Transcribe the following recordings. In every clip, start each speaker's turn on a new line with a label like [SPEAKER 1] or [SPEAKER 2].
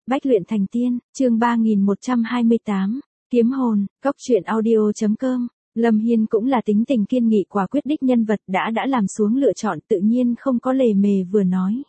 [SPEAKER 1] Bách luyện thành tiên, chương 3128, kiếm hồn, cốc truyện audio.com. Lâm Hiên cũng là tính tình kiên nghị quả quyết đích nhân vật đã làm xuống lựa chọn tự nhiên không có lề mề vừa nói.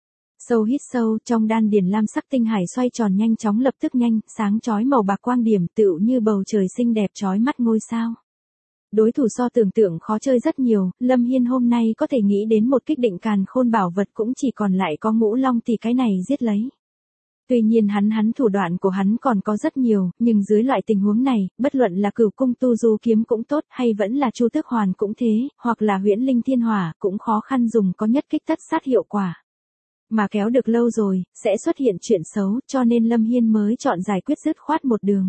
[SPEAKER 1] Sâu hít sâu, trong đan điền lam sắc tinh hải xoay tròn nhanh chóng lập tức nhanh, sáng chói màu bạc quang điểm tựu như bầu trời xinh đẹp chói mắt ngôi sao. Đối thủ so tưởng tượng khó chơi rất nhiều, Lâm Hiên hôm nay có thể nghĩ đến một kích định càn khôn bảo vật cũng chỉ còn lại có ngũ long thì cái này giết lấy. Tuy nhiên hắn thủ đoạn của hắn còn có rất nhiều, nhưng dưới loại tình huống này, bất luận là Cửu cung tu du kiếm cũng tốt hay vẫn là Chu Tước Hoàn cũng thế, hoặc là Huyễn Linh Thiên Hỏa cũng khó khăn dùng có nhất kích tất sát hiệu quả. Mà kéo được lâu rồi, sẽ xuất hiện chuyện xấu, cho nên Lâm Hiên mới chọn giải quyết dứt khoát một đường.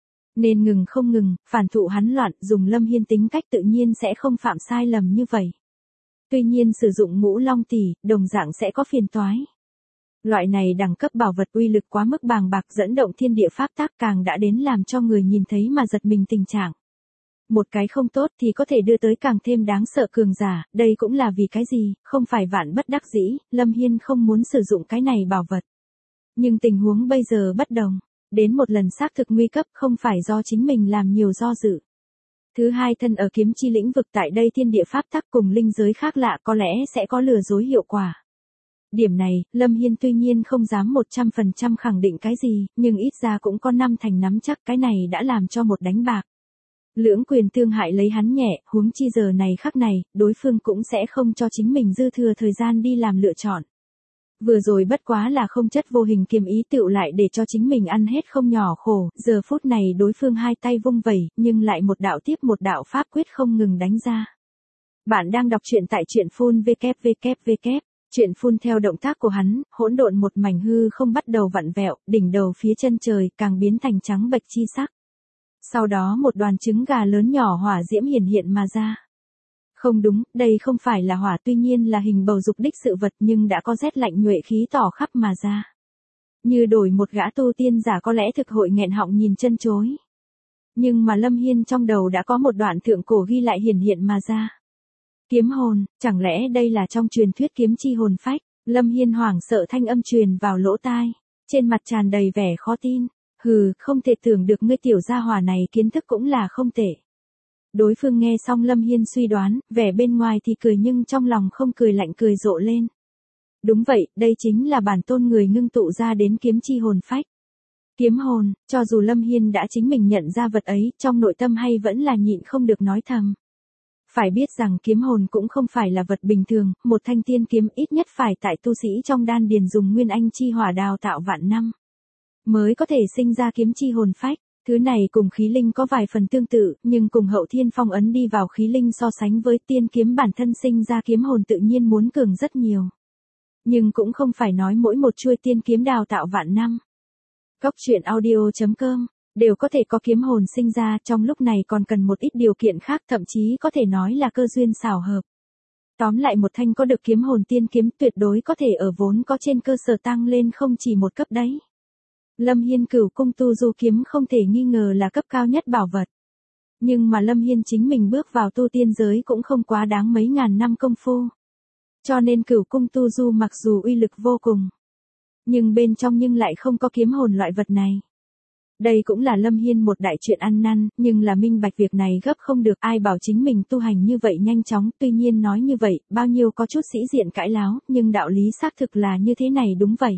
[SPEAKER 1] Nên ngừng không ngừng, phản thụ hắn loạn, dùng Lâm Hiên tính cách tự nhiên sẽ không phạm sai lầm như vậy. Tuy nhiên sử dụng ngũ long tỷ, đồng dạng sẽ có phiền toái. Loại này đẳng cấp bảo vật uy lực quá mức bàng bạc dẫn động thiên địa pháp tác càng đã đến làm cho người nhìn thấy mà giật mình tình trạng. Một cái không tốt thì có thể đưa tới càng thêm đáng sợ cường giả, đây cũng là vì cái gì, không phải vạn bất đắc dĩ, Lâm Hiên không muốn sử dụng cái này bảo vật. Nhưng tình huống bây giờ bất đồng, đến một lần xác thực nguy cấp không phải do chính mình làm nhiều do dự. Thứ hai thân ở kiếm chi lĩnh vực tại đây thiên địa pháp tắc cùng linh giới khác lạ có lẽ sẽ có lừa dối hiệu quả. Điểm này, Lâm Hiên tuy nhiên không dám 100% khẳng định cái gì, nhưng ít ra cũng có 5 thành nắm chắc cái này đã làm cho một đánh bạc. Lưỡng quyền thương hại lấy hắn nhẹ, huống chi giờ này khắc này, đối phương cũng sẽ không cho chính mình dư thừa thời gian đi làm lựa chọn. Vừa rồi bất quá là không chất vô hình kiềm ý tựu lại để cho chính mình ăn hết không nhỏ khổ, giờ phút này đối phương hai tay vung vẩy, nhưng lại một đạo tiếp một đạo pháp quyết không ngừng đánh ra. Bạn đang đọc truyện tại truyện phun www. Chuyện phun theo động tác của hắn, hỗn độn một mảnh hư không bắt đầu vặn vẹo, đỉnh đầu phía chân trời càng biến thành trắng bệch chi sắc. Sau đó một đoàn trứng gà lớn nhỏ hỏa diễm hiển hiện mà ra. Không đúng, đây không phải là hỏa tuy nhiên là hình bầu dục đích sự vật nhưng đã có rét lạnh nhuệ khí tỏ khắp mà ra. Như đổi một gã tu tiên giả có lẽ thực hội nghẹn họng nhìn chân chối. Nhưng mà Lâm Hiên trong đầu đã có một đoạn thượng cổ ghi lại hiển hiện mà ra. Kiếm hồn, chẳng lẽ đây là trong truyền thuyết kiếm chi hồn phách? Lâm Hiên hoảng sợ thanh âm truyền vào lỗ tai, trên mặt tràn đầy vẻ khó tin. Hừ, không thể tưởng được ngươi tiểu gia hỏa này kiến thức cũng là không tệ. Đối phương nghe xong Lâm Hiên suy đoán, vẻ bên ngoài thì cười nhưng trong lòng không cười lạnh cười rộ lên. Đúng vậy, đây chính là bản tôn người ngưng tụ ra đến kiếm chi hồn phách. Kiếm hồn, cho dù Lâm Hiên đã chính mình nhận ra vật ấy, trong nội tâm hay vẫn là nhịn không được nói thầm. Phải biết rằng kiếm hồn cũng không phải là vật bình thường, một thanh tiên kiếm ít nhất phải tại tu sĩ trong đan điền dùng nguyên anh chi hỏa đào tạo vạn năm, mới có thể sinh ra kiếm chi hồn phách. Thứ này cùng khí linh có vài phần tương tự, nhưng cùng hậu thiên phong ấn đi vào khí linh so sánh với tiên kiếm bản thân sinh ra kiếm hồn tự nhiên muốn cường rất nhiều. Nhưng cũng không phải nói mỗi một chuôi tiên kiếm đào tạo vạn năm. Cốc truyện audio.com đều có thể có kiếm hồn sinh ra, trong lúc này còn cần một ít điều kiện khác, thậm chí có thể nói là cơ duyên xảo hợp. Tóm lại một thanh có được kiếm hồn tiên kiếm tuyệt đối có thể ở vốn có trên cơ sở tăng lên không chỉ một cấp đấy. Lâm Hiên Cửu cung tu du kiếm không thể nghi ngờ là cấp cao nhất bảo vật. Nhưng mà Lâm Hiên chính mình bước vào tu tiên giới cũng không quá đáng mấy ngàn năm công phu. Cho nên Cửu cung tu du mặc dù uy lực vô cùng, nhưng bên trong nhưng lại không có kiếm hồn loại vật này. Đây cũng là Lâm Hiên một đại chuyện ăn năn, nhưng là minh bạch việc này gấp không được, ai bảo chính mình tu hành như vậy nhanh chóng, tuy nhiên nói như vậy, bao nhiêu có chút sĩ diện cãi láo, nhưng đạo lý xác thực là như thế này đúng vậy.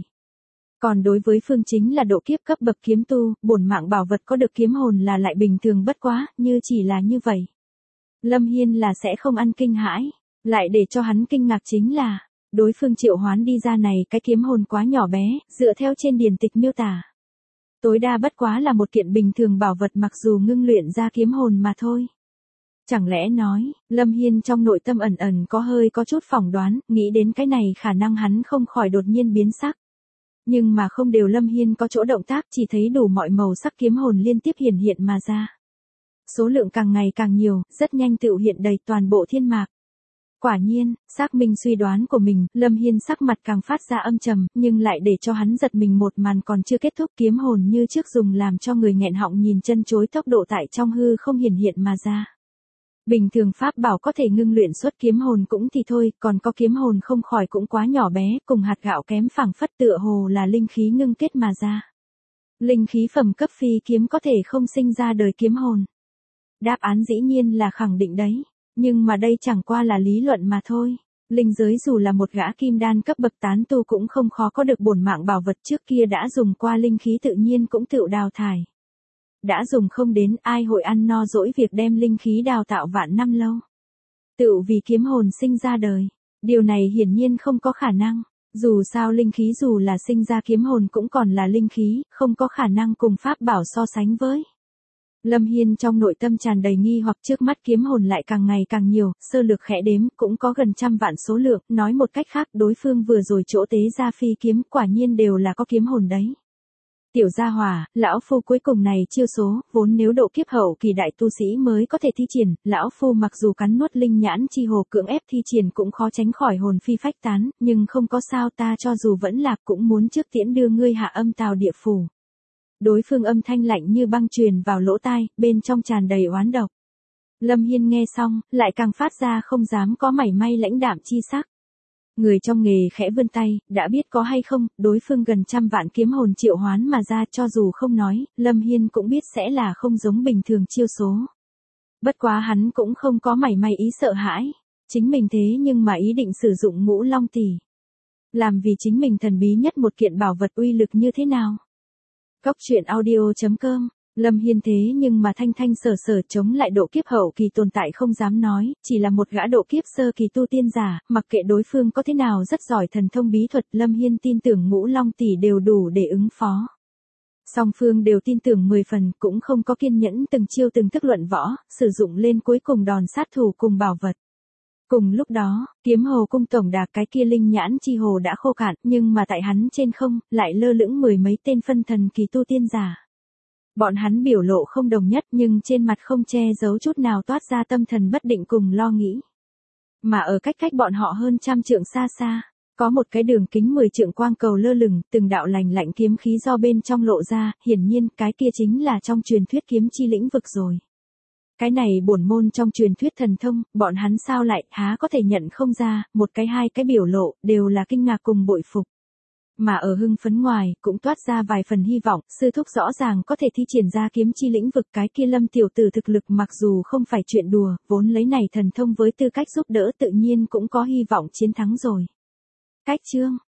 [SPEAKER 1] Còn đối với phương chính là độ kiếp cấp bậc kiếm tu, bổn mạng bảo vật có được kiếm hồn là lại bình thường bất quá, như chỉ là như vậy. Lâm Hiên là sẽ không ăn kinh hãi, lại để cho hắn kinh ngạc chính là, đối phương triệu hoán đi ra này cái kiếm hồn quá nhỏ bé, dựa theo trên điển tịch miêu tả. Tối đa bất quá là một kiện bình thường bảo vật mặc dù ngưng luyện ra kiếm hồn mà thôi. Chẳng lẽ nói, Lâm Hiên trong nội tâm ẩn ẩn có chút phỏng đoán, nghĩ đến cái này khả năng hắn không khỏi đột nhiên biến sắc. Nhưng mà không đều Lâm Hiên có chỗ động tác, chỉ thấy đủ mọi màu sắc kiếm hồn liên tiếp hiển hiện mà ra. Số lượng càng ngày càng nhiều, rất nhanh tựu hiện đầy toàn bộ thiên mạc. Quả nhiên, xác minh suy đoán của mình, Lâm Hiên sắc mặt càng phát ra âm trầm, nhưng lại để cho hắn giật mình một màn còn chưa kết thúc, kiếm hồn như trước dùng làm cho người nghẹn họng nhìn chân chối tốc độ tại trong hư không hiển hiện mà ra. Bình thường pháp bảo có thể ngưng luyện xuất kiếm hồn cũng thì thôi, còn có kiếm hồn không khỏi cũng quá nhỏ bé, cùng hạt gạo kém phảng phất tựa hồ là linh khí ngưng kết mà ra. Linh khí phẩm cấp phi kiếm có thể không sinh ra đời kiếm hồn. Đáp án dĩ nhiên là khẳng định đấy, nhưng mà đây chẳng qua là lý luận mà thôi. Linh giới dù là một gã kim đan cấp bậc tán tu cũng không khó có được bổn mạng bảo vật trước kia đã dùng qua linh khí tự nhiên cũng tự đào thải. Đã dùng không đến ai hội ăn no dỗi việc đem linh khí đào tạo vạn năm lâu. Tự vì kiếm hồn sinh ra đời. Điều này hiển nhiên không có khả năng. Dù sao linh khí dù là sinh ra kiếm hồn cũng còn là linh khí, không có khả năng cùng pháp bảo so sánh với. Lâm Hiên trong nội tâm tràn đầy nghi hoặc trước mắt kiếm hồn lại càng ngày càng nhiều, sơ lược khẽ đếm cũng có gần 100 vạn số lượng, nói một cách khác đối phương vừa rồi chỗ tế ra phi kiếm quả nhiên đều là có kiếm hồn đấy. Tiểu gia hỏa, lão phu cuối cùng này chiêu số, vốn nếu độ kiếp hậu kỳ đại tu sĩ mới có thể thi triển, lão phu mặc dù cắn nuốt linh nhãn chi hồ cưỡng ép thi triển cũng khó tránh khỏi hồn phi phách tán, nhưng không có sao ta cho dù vẫn lạc cũng muốn trước tiễn đưa ngươi hạ âm tào địa phủ. Đối phương âm thanh lạnh như băng truyền vào lỗ tai, bên trong tràn đầy oán độc. Lâm Hiên nghe xong, lại càng phát ra không dám có mảy may lãnh đạm chi sắc. Người trong nghề khẽ vươn tay, đã biết có hay không, đối phương gần 100 vạn kiếm hồn triệu hoán mà ra cho dù không nói, Lâm Hiên cũng biết sẽ là không giống bình thường chiêu số. Bất quá hắn cũng không có mảy may ý sợ hãi. Chính mình thế nhưng mà ý định sử dụng Ngũ Long Tỷ. Làm vì chính mình thần bí nhất một kiện bảo vật uy lực như thế nào. Cóc truyện audio.com, Lâm Hiên thế nhưng mà thanh thanh sở sở chống lại độ kiếp hậu kỳ tồn tại không dám nói, chỉ là một gã độ kiếp sơ kỳ tu tiên giả, mặc kệ đối phương có thế nào rất giỏi thần thông bí thuật, Lâm Hiên tin tưởng Ngũ Long Tỷ đều đủ để ứng phó. Song phương đều tin tưởng 10 phần, cũng không có kiên nhẫn từng chiêu từng thức luận võ, sử dụng lên cuối cùng đòn sát thủ cùng bảo vật. Cùng lúc đó, kiếm hồ cung tổng đà cái kia linh nhãn chi hồ đã khô cạn, nhưng mà tại hắn trên không, lại lơ lửng 10 mấy tên phân thần kỳ tu tiên giả. Bọn hắn biểu lộ không đồng nhất nhưng trên mặt không che giấu chút nào toát ra tâm thần bất định cùng lo nghĩ. Mà ở cách bọn họ hơn 100 trượng xa xa, có một cái đường kính 10 trượng quang cầu lơ lửng, từng đạo lành lạnh kiếm khí do bên trong lộ ra, hiển nhiên cái kia chính là trong truyền thuyết kiếm chi lĩnh vực rồi. Cái này bổn môn trong truyền thuyết thần thông, bọn hắn sao lại há có thể nhận không ra, một cái hai cái biểu lộ, đều là kinh ngạc cùng bội phục. Mà ở hưng phấn ngoài, cũng toát ra vài phần hy vọng, sư thúc rõ ràng có thể thi triển ra kiếm chi lĩnh vực cái kia Lâm tiểu tử thực lực mặc dù không phải chuyện đùa, vốn lấy này thần thông với tư cách giúp đỡ tự nhiên cũng có hy vọng chiến thắng rồi. Cách chương